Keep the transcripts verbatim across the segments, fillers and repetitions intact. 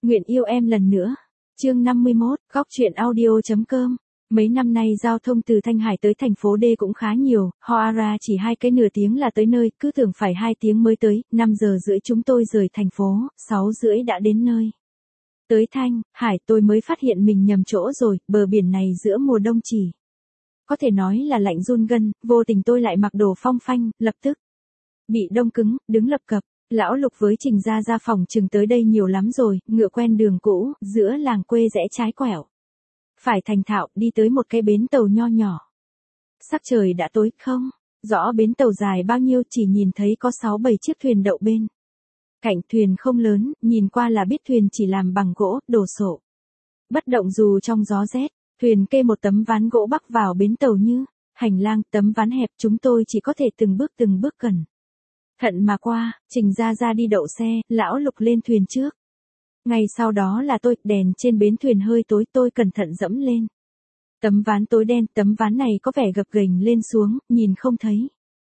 Nguyện yêu em lần nữa. Chương năm mươi mốt, góc truyện audio.com. Mấy năm nay giao thông từ Thanh Hải tới thành phố D cũng khá nhiều, Hoara chỉ hai cái nửa tiếng là tới nơi, cứ tưởng phải hai tiếng mới tới, năm giờ rưỡi chúng tôi rời thành phố, sáu rưỡi đã đến nơi. Tới Thanh Hải tôi mới phát hiện mình nhầm chỗ rồi, bờ biển này giữa mùa đông chỉ có thể nói là lạnh run gân, vô tình tôi lại mặc đồ phong phanh, lập tức bị đông cứng, đứng lập cập. Lão Lục với Trình Gia Gia phòng chừng tới đây nhiều lắm rồi, ngựa quen đường cũ, giữa làng quê rẽ trái quẹo. Phải thành thạo, đi tới một cái bến tàu nho nhỏ. Sắc trời đã tối, không rõ bến tàu dài bao nhiêu, chỉ nhìn thấy có sáu bảy chiếc thuyền đậu bên cạnh. Thuyền không lớn, nhìn qua là biết thuyền chỉ làm bằng gỗ, đồ sộ. Bất động dù trong gió rét, thuyền kê một tấm ván gỗ bắc vào bến tàu như hành lang, tấm ván hẹp, chúng tôi chỉ có thể từng bước từng bước cẩn thận mà qua. Trình Gia Gia đi đậu xe, Lão Lục lên thuyền trước. Ngay sau đó là tôi, đèn trên bến thuyền hơi tối, tôi cẩn thận dẫm lên tấm ván tối đen, tấm ván này có vẻ gập ghềnh lên xuống, nhìn không thấy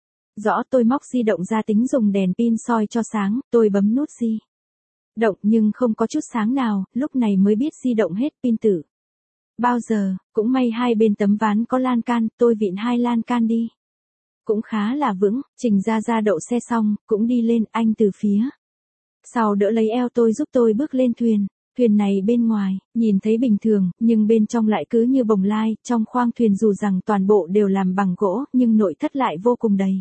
rõ. Tôi móc di động ra tính dùng đèn pin soi cho sáng, tôi bấm nút di động nhưng không có chút sáng nào, lúc này mới biết di động hết pin tử bao giờ. Cũng may hai bên tấm ván có lan can, tôi vịn hai lan can đi cũng khá là vững. Trình Gia Gia đậu xe xong, cũng đi lên, anh từ phía sau đỡ lấy eo tôi giúp tôi bước lên thuyền. Thuyền này bên ngoài, nhìn thấy bình thường, nhưng bên trong lại cứ như bồng lai. Trong khoang thuyền dù rằng toàn bộ đều làm bằng gỗ, nhưng nội thất lại vô cùng đầy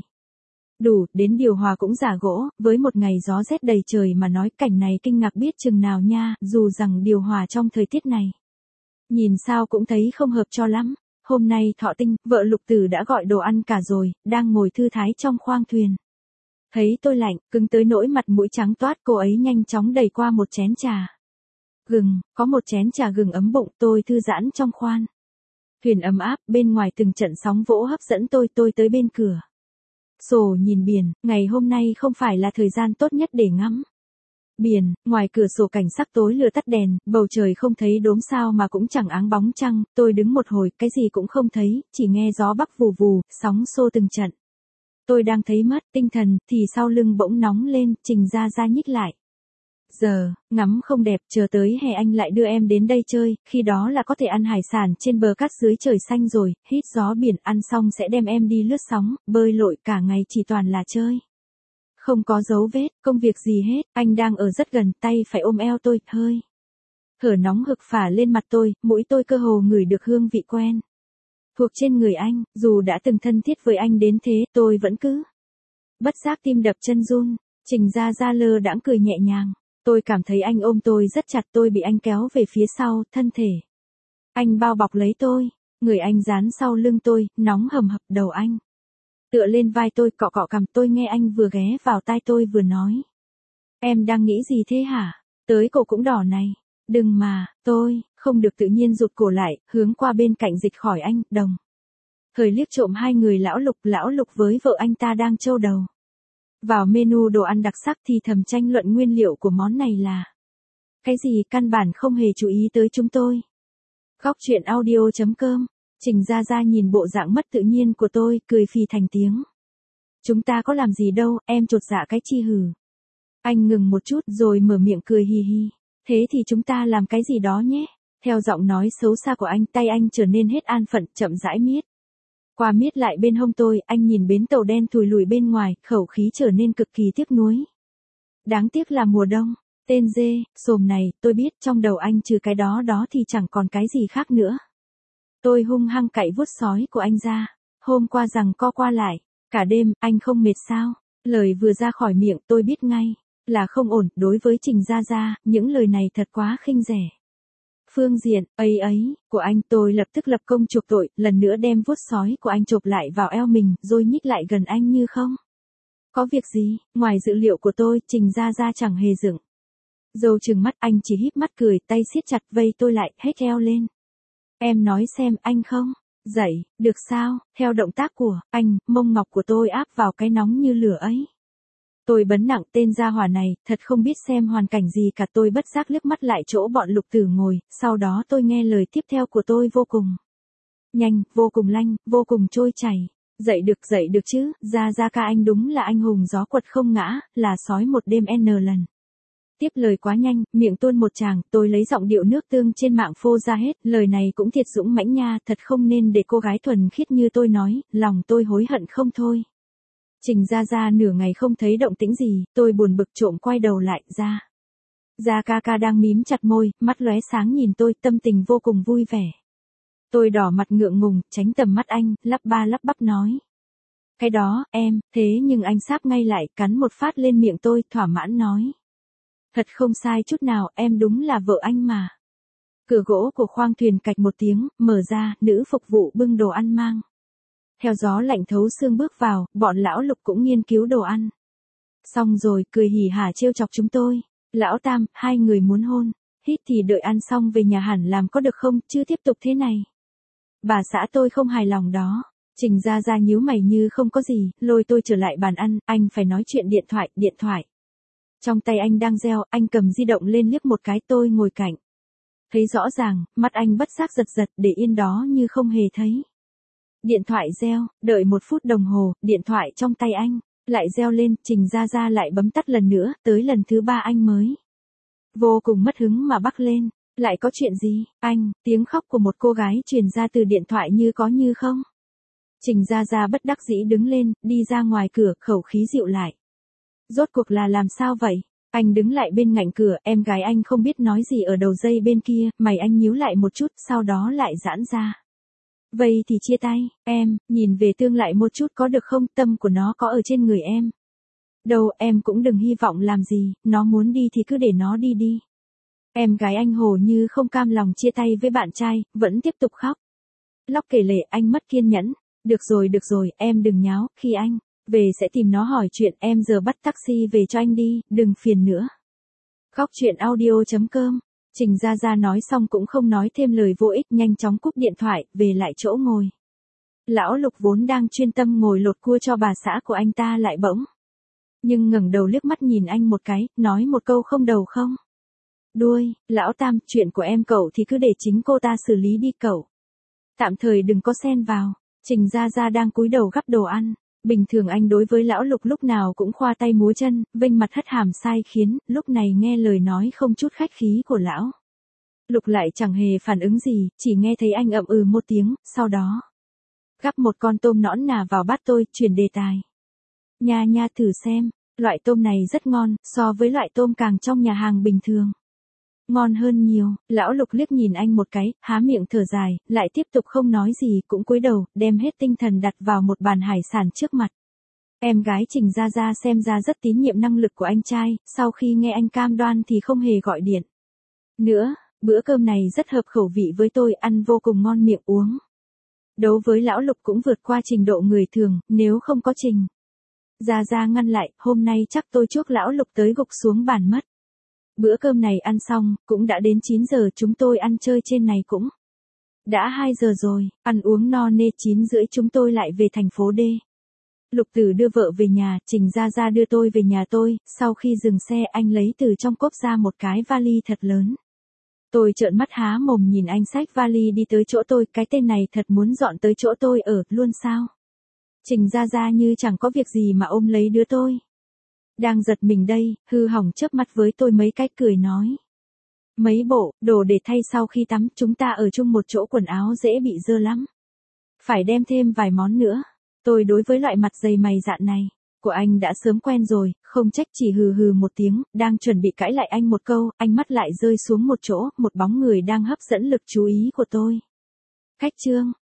đủ, đến điều hòa cũng giả gỗ. Với một ngày gió rét đầy trời mà nói cảnh này kinh ngạc biết chừng nào nha, dù rằng điều hòa trong thời tiết này nhìn sao cũng thấy không hợp cho lắm. Hôm nay Thọ Tinh, vợ Lục Tử đã gọi đồ ăn cả rồi, đang ngồi thư thái trong khoang thuyền. Thấy tôi lạnh, cứng tới nỗi mặt mũi trắng toát, cô ấy nhanh chóng đẩy qua một chén trà gừng, có một chén trà gừng ấm bụng. Tôi thư giãn trong khoang thuyền ấm áp, bên ngoài từng trận sóng vỗ hấp dẫn tôi. Tôi tới bên cửa sổ nhìn biển, ngày hôm nay không phải là thời gian tốt nhất để ngắm biển. Ngoài cửa sổ cảnh sắc tối lửa tắt đèn, bầu trời không thấy đốm sao mà cũng chẳng áng bóng trăng. Tôi đứng một hồi, cái gì cũng không thấy, chỉ nghe gió bắc vù vù, sóng xô từng trận. Tôi đang thấy mất tinh thần, thì sau lưng bỗng nóng lên. Trình Gia Gia nhích lại. Giờ, ngắm không đẹp, chờ tới hè anh lại đưa em đến đây chơi, khi đó là có thể ăn hải sản trên bờ cát dưới trời xanh rồi, hít gió biển, ăn xong sẽ đem em đi lướt sóng, bơi lội, cả ngày chỉ toàn là chơi. Không có dấu vết, công việc gì hết. Anh đang ở rất gần, tay phải ôm eo tôi, hơi thở nóng hực phả lên mặt tôi, mũi tôi cơ hồ ngửi được hương vị quen thuộc trên người anh. Dù đã từng thân thiết với anh đến thế, tôi vẫn cứ bất giác tim đập chân run. Trình Gia Gia lơ đãng cười nhẹ nhàng. Tôi cảm thấy anh ôm tôi rất chặt, tôi bị anh kéo về phía sau, thân thể anh bao bọc lấy tôi, người anh dán sau lưng tôi, nóng hầm hập. Đầu anh tựa lên vai tôi, cọ cọ cằm. Tôi nghe anh vừa ghé vào tai tôi vừa nói. Em đang nghĩ gì thế hả? Tới cổ cũng đỏ này. Đừng mà. Tôi không được tự nhiên rụt cổ lại, hướng qua bên cạnh dịch khỏi anh. Đồng thời liếc trộm hai người lão Lục. Lão Lục với vợ anh ta đang trâu đầu vào menu đồ ăn đặc sắc, thì thầm tranh luận nguyên liệu của món này là cái gì, căn bản không hề chú ý tới chúng tôi. Góc truyện audio.com. Trình Gia Gia nhìn bộ dạng mất tự nhiên của tôi, cười phì thành tiếng. Chúng ta có làm gì đâu, em chột dạ cái chi hử. Anh ngừng một chút rồi mở miệng cười hi hi. Thế thì chúng ta làm cái gì đó nhé. Theo giọng nói xấu xa của anh, tay anh trở nên hết an phận, chậm rãi miết qua miết lại bên hông tôi. Anh nhìn bến tàu đen thùi lùi bên ngoài, khẩu khí trở nên cực kỳ tiếc nuối. Đáng tiếc là mùa đông. Tên dê xồm này, tôi biết trong đầu anh trừ cái đó đó thì chẳng còn cái gì khác nữa. Tôi hung hăng cạy vuốt sói của anh ra. Hôm qua rằng co qua lại cả đêm, anh không mệt sao? Lời vừa ra khỏi miệng tôi biết ngay là không ổn. Đối với Trình Gia Gia, những lời này thật quá khinh rẻ. Phương diện ấy ấy của anh, tôi lập tức lập công chuộc tội, lần nữa đem vuốt sói của anh chộp lại vào eo mình, rồi nhích lại gần anh như không có việc gì. Ngoài dự liệu của tôi, Trình Gia Gia chẳng hề dựng râu trừng mắt, anh chỉ híp mắt cười, tay siết chặt vây tôi lại, hết eo lên. Em nói xem, anh không dậy được sao? Theo động tác của anh, mông ngọc của tôi áp vào cái nóng như lửa ấy. Tôi bấn nặng, tên gia hỏa này, thật không biết xem hoàn cảnh gì cả. Tôi bất giác liếc mắt lại chỗ bọn Lục Tử ngồi, sau đó tôi nghe lời tiếp theo của tôi vô cùng nhanh, vô cùng lanh, vô cùng trôi chảy. Dậy được, dậy được chứ, Gia Gia ca anh đúng là anh hùng gió quật không ngã, là sói một đêm n lần. Tiếp lời quá nhanh, miệng tuôn một tràng, tôi lấy giọng điệu nước tương trên mạng phô ra hết, lời này cũng thiệt dũng mãnh nha, thật không nên để cô gái thuần khiết như tôi nói, lòng tôi hối hận không thôi. Trình Gia Gia nửa ngày không thấy động tĩnh gì, tôi buồn bực trộm quay đầu lại, ra. Gia ca ca đang mím chặt môi, mắt lóe sáng nhìn tôi, tâm tình vô cùng vui vẻ. Tôi đỏ mặt ngượng ngùng, tránh tầm mắt anh, lắp ba lắp bắp nói. Cái đó, em, thế nhưng anh sáp ngay lại, cắn một phát lên miệng tôi, thỏa mãn nói. Thật không sai chút nào, em đúng là vợ anh mà. Cửa gỗ của khoang thuyền cạch một tiếng, mở ra, nữ phục vụ bưng đồ ăn mang. Theo gió lạnh thấu xương bước vào, bọn lão Lục cũng nghiên cứu đồ ăn. Xong rồi, cười hỉ hả trêu chọc chúng tôi. Lão Tam, hai người muốn hôn. Hít thì đợi ăn xong về nhà hẳn làm có được không, chứ tiếp tục thế này. Bà xã tôi không hài lòng đó. Trình Gia Gia nhíu mày như không có gì, lôi tôi trở lại bàn ăn, anh phải nói chuyện điện thoại, điện thoại. Trong tay anh đang reo, anh cầm di động lên liếc một cái, tôi ngồi cạnh. Thấy rõ ràng, mắt anh bất giác giật giật, để yên đó như không hề thấy. Điện thoại reo, đợi một phút đồng hồ, điện thoại trong tay anh, lại reo lên, Trình Gia Gia lại bấm tắt lần nữa, tới lần thứ ba anh mới. Vô cùng mất hứng mà bắc lên, lại có chuyện gì, anh, tiếng khóc của một cô gái truyền ra từ điện thoại như có như không. Trình Gia Gia bất đắc dĩ đứng lên, đi ra ngoài cửa, khẩu khí dịu lại. Rốt cuộc là làm sao vậy? Anh đứng lại bên ngạch cửa, em gái anh không biết nói gì ở đầu dây bên kia, mày anh nhíu lại một chút, sau đó lại giãn ra. Vậy thì chia tay, em, nhìn về tương lại một chút có được không, tâm của nó có ở trên người em. Đâu, em cũng đừng hy vọng làm gì, nó muốn đi thì cứ để nó đi đi. Em gái anh hồ như không cam lòng chia tay với bạn trai, vẫn tiếp tục khóc. Lóc kể lể, anh mất kiên nhẫn. Được rồi được rồi, em đừng nháo, khi anh về sẽ tìm nó hỏi chuyện, em giờ bắt taxi về cho anh đi, đừng phiền nữa. Khóc chuyện audio chấm com. Trình Gia Gia nói xong cũng không nói thêm lời vô ích, nhanh chóng cúp điện thoại, về lại chỗ ngồi. Lão Lục vốn đang chuyên tâm ngồi lột cua cho bà xã của anh ta lại bỗng. Nhưng ngẩng đầu liếc mắt nhìn anh một cái, nói một câu không đầu không đuôi, Lão Tam, chuyện của em cậu thì cứ để chính cô ta xử lý đi cậu. Tạm thời đừng có xen vào. Trình Gia Gia đang cúi đầu gắp đồ ăn. Bình thường anh đối với lão Lục lúc nào cũng khoa tay múa chân, vênh mặt hất hàm sai khiến, lúc này nghe lời nói không chút khách khí của lão Lục lại chẳng hề phản ứng gì, chỉ nghe thấy anh ậm ừ một tiếng, sau đó gắp một con tôm nõn nà vào bát tôi, chuyển đề tài. Nha nha thử xem, loại tôm này rất ngon, so với loại tôm càng trong nhà hàng bình thường. Ngon hơn nhiều, lão Lục liếc nhìn anh một cái, há miệng thở dài, lại tiếp tục không nói gì, cũng cúi đầu, đem hết tinh thần đặt vào một bàn hải sản trước mặt. Em gái Trình Gia Gia xem ra rất tín nhiệm năng lực của anh trai, sau khi nghe anh cam đoan thì không hề gọi điện nữa, bữa cơm này rất hợp khẩu vị với tôi, ăn vô cùng ngon miệng, uống. Đấu với lão Lục cũng vượt qua trình độ người thường, nếu không có Trình Gia Gia ngăn lại, hôm nay chắc tôi chuốc lão Lục tới gục xuống bàn mất. Bữa cơm này ăn xong, cũng đã đến chín giờ, chúng tôi ăn chơi trên này cũng đã hai giờ rồi, ăn uống no nê, chín rưỡi chúng tôi lại về thành phố D. Lục Tử đưa vợ về nhà, Trình Gia Gia đưa tôi về nhà tôi, sau khi dừng xe anh lấy từ trong cốp ra một cái vali thật lớn. Tôi trợn mắt há mồm nhìn anh xách vali đi tới chỗ tôi, cái tên này thật muốn dọn tới chỗ tôi ở, luôn sao? Trình Gia Gia như chẳng có việc gì mà ôm lấy đứa tôi. Đang giật mình đây, hư hỏng chớp mắt với tôi mấy cách cười nói. Mấy bộ, đồ để thay sau khi tắm, chúng ta ở chung một chỗ quần áo dễ bị dơ lắm. Phải đem thêm vài món nữa. Tôi đối với loại mặt dày mày dạn này của anh đã sớm quen rồi, không trách chỉ hừ hừ một tiếng, đang chuẩn bị cãi lại anh một câu, anh mắt lại rơi xuống một chỗ, một bóng người đang hấp dẫn lực chú ý của tôi. Khách trương,